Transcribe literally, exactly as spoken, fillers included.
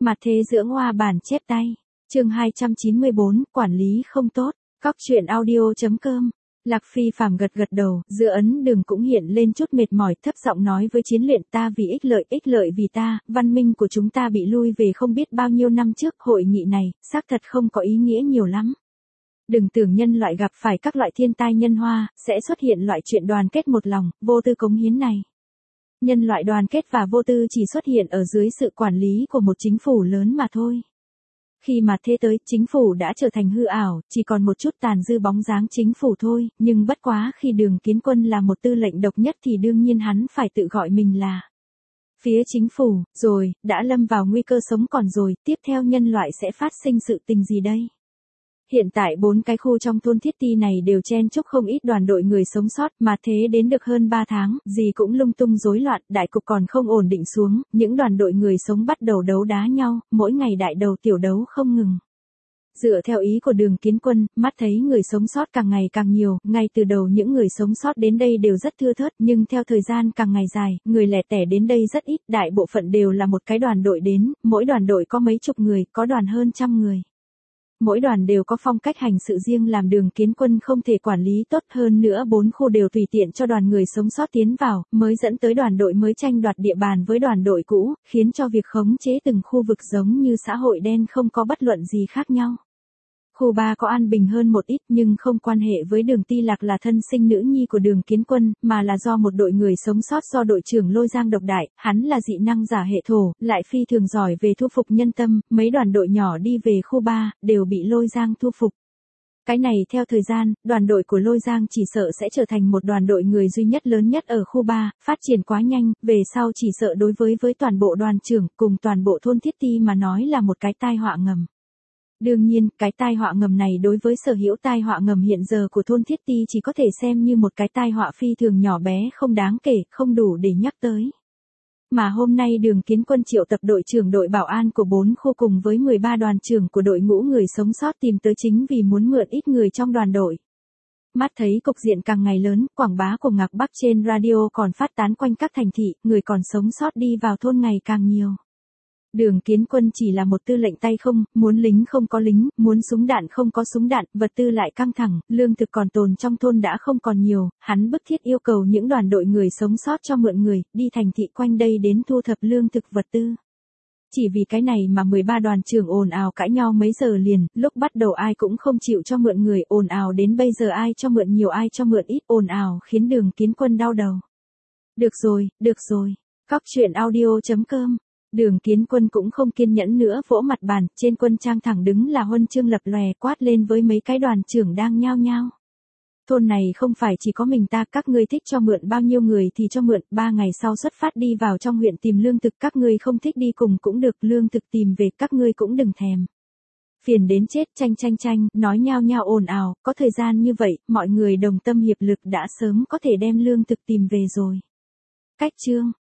Mặt thế dưỡng hoa bản chép tay. Chương hai trăm chín mươi bốn, quản lý không tốt. Cóc truyện audio chấm com. Lạc Phi phàm gật gật đầu, giữa ấn đường cũng hiện lên chút mệt mỏi, thấp giọng nói với Chiến Luyện, ta vì ích lợi, ích lợi vì ta, văn minh của chúng ta bị lui về không biết bao nhiêu năm trước, hội nghị này, xác thật không có ý nghĩa nhiều lắm. Đừng tưởng nhân loại gặp phải các loại thiên tai nhân hoa, sẽ xuất hiện loại chuyện đoàn kết một lòng, vô tư cống hiến này. Nhân loại đoàn kết và vô tư chỉ xuất hiện ở dưới sự quản lý của một chính phủ lớn mà thôi. Khi mà thế tới, chính phủ đã trở thành hư ảo, chỉ còn một chút tàn dư bóng dáng chính phủ thôi, nhưng bất quá khi Đường Kiến Quân là một tư lệnh độc nhất thì đương nhiên hắn phải tự gọi mình là phía chính phủ, rồi, đã lâm vào nguy cơ sống còn rồi, tiếp theo nhân loại sẽ phát sinh sự tình gì đây? Hiện tại bốn cái khu trong thôn Thiết Ti này đều chen chúc không ít đoàn đội người sống sót, mà thế đến được hơn ba tháng, gì cũng lung tung rối loạn, đại cục còn không ổn định xuống, những đoàn đội người sống bắt đầu đấu đá nhau, mỗi ngày đại đầu tiểu đấu không ngừng. Dựa theo ý của Đường Kiến Quân, mắt thấy người sống sót càng ngày càng nhiều, ngay từ đầu những người sống sót đến đây đều rất thưa thớt, nhưng theo thời gian càng ngày dài, người lẻ tẻ đến đây rất ít, đại bộ phận đều là một cái đoàn đội đến, mỗi đoàn đội có mấy chục người, có đoàn hơn trăm người. Mỗi đoàn đều có phong cách hành sự riêng làm Đường Kiến Quân không thể quản lý tốt, hơn nữa bốn khu đều tùy tiện cho đoàn người sống sót tiến vào, mới dẫn tới đoàn đội mới tranh đoạt địa bàn với đoàn đội cũ, khiến cho việc khống chế từng khu vực giống như xã hội đen không có bất luận gì khác nhau. Khu ba có an bình hơn một ít nhưng không quan hệ với Đường Ti Lạc là thân sinh nữ nhi của Đường Kiến Quân, mà là do một đội người sống sót do đội trưởng Lôi Giang độc đại, hắn là dị năng giả hệ thổ, lại phi thường giỏi về thu phục nhân tâm, mấy đoàn đội nhỏ đi về khu ba, đều bị Lôi Giang thu phục. Cái này theo thời gian, đoàn đội của Lôi Giang chỉ sợ sẽ trở thành một đoàn đội người duy nhất lớn nhất ở khu ba, phát triển quá nhanh, về sau chỉ sợ đối với với toàn bộ đoàn trưởng, cùng toàn bộ thôn Thiết Ti mà nói là một cái tai họa ngầm. Đương nhiên, cái tai họa ngầm này đối với sở hữu tai họa ngầm hiện giờ của thôn Thiết Ti chỉ có thể xem như một cái tai họa phi thường nhỏ bé không đáng kể, không đủ để nhắc tới. Mà hôm nay Đường Kiến Quân triệu tập đội trưởng đội bảo an của bốn khu cùng với mười ba đoàn trưởng của đội ngũ người sống sót tìm tới chính vì muốn mượn ít người trong đoàn đội. Mắt thấy cục diện càng ngày lớn, quảng bá của Ngạc Bắc trên radio còn phát tán quanh các thành thị, người còn sống sót đi vào thôn ngày càng nhiều. Đường Kiến Quân chỉ là một tư lệnh tay không, muốn lính không có lính, muốn súng đạn không có súng đạn, vật tư lại căng thẳng, lương thực còn tồn trong thôn đã không còn nhiều, hắn bức thiết yêu cầu những đoàn đội người sống sót cho mượn người, đi thành thị quanh đây đến thu thập lương thực vật tư. Chỉ vì cái này mà mười ba đoàn trưởng ồn ào cãi nhau mấy giờ liền, lúc bắt đầu ai cũng không chịu cho mượn người, ồn ào đến bây giờ ai cho mượn nhiều ai cho mượn ít, ồn ào khiến Đường Kiến Quân đau đầu. Được rồi, được rồi. Cóc truyện audio chấm com. Đường Kiến Quân cũng không kiên nhẫn nữa, vỗ mặt bàn, trên quân trang thẳng đứng là huân chương lập lòe, quát lên với mấy cái đoàn trưởng đang nhao nhao. Thôn này không phải chỉ có mình ta, các ngươi thích cho mượn bao nhiêu người thì cho mượn, ba ngày sau xuất phát đi vào trong huyện tìm lương thực, các ngươi không thích đi cùng cũng được, lương thực tìm về các ngươi cũng đừng thèm. Phiền đến chết, tranh tranh tranh, nói nhao nhao ồn ào, có thời gian như vậy, mọi người đồng tâm hiệp lực đã sớm có thể đem lương thực tìm về rồi. Cách chương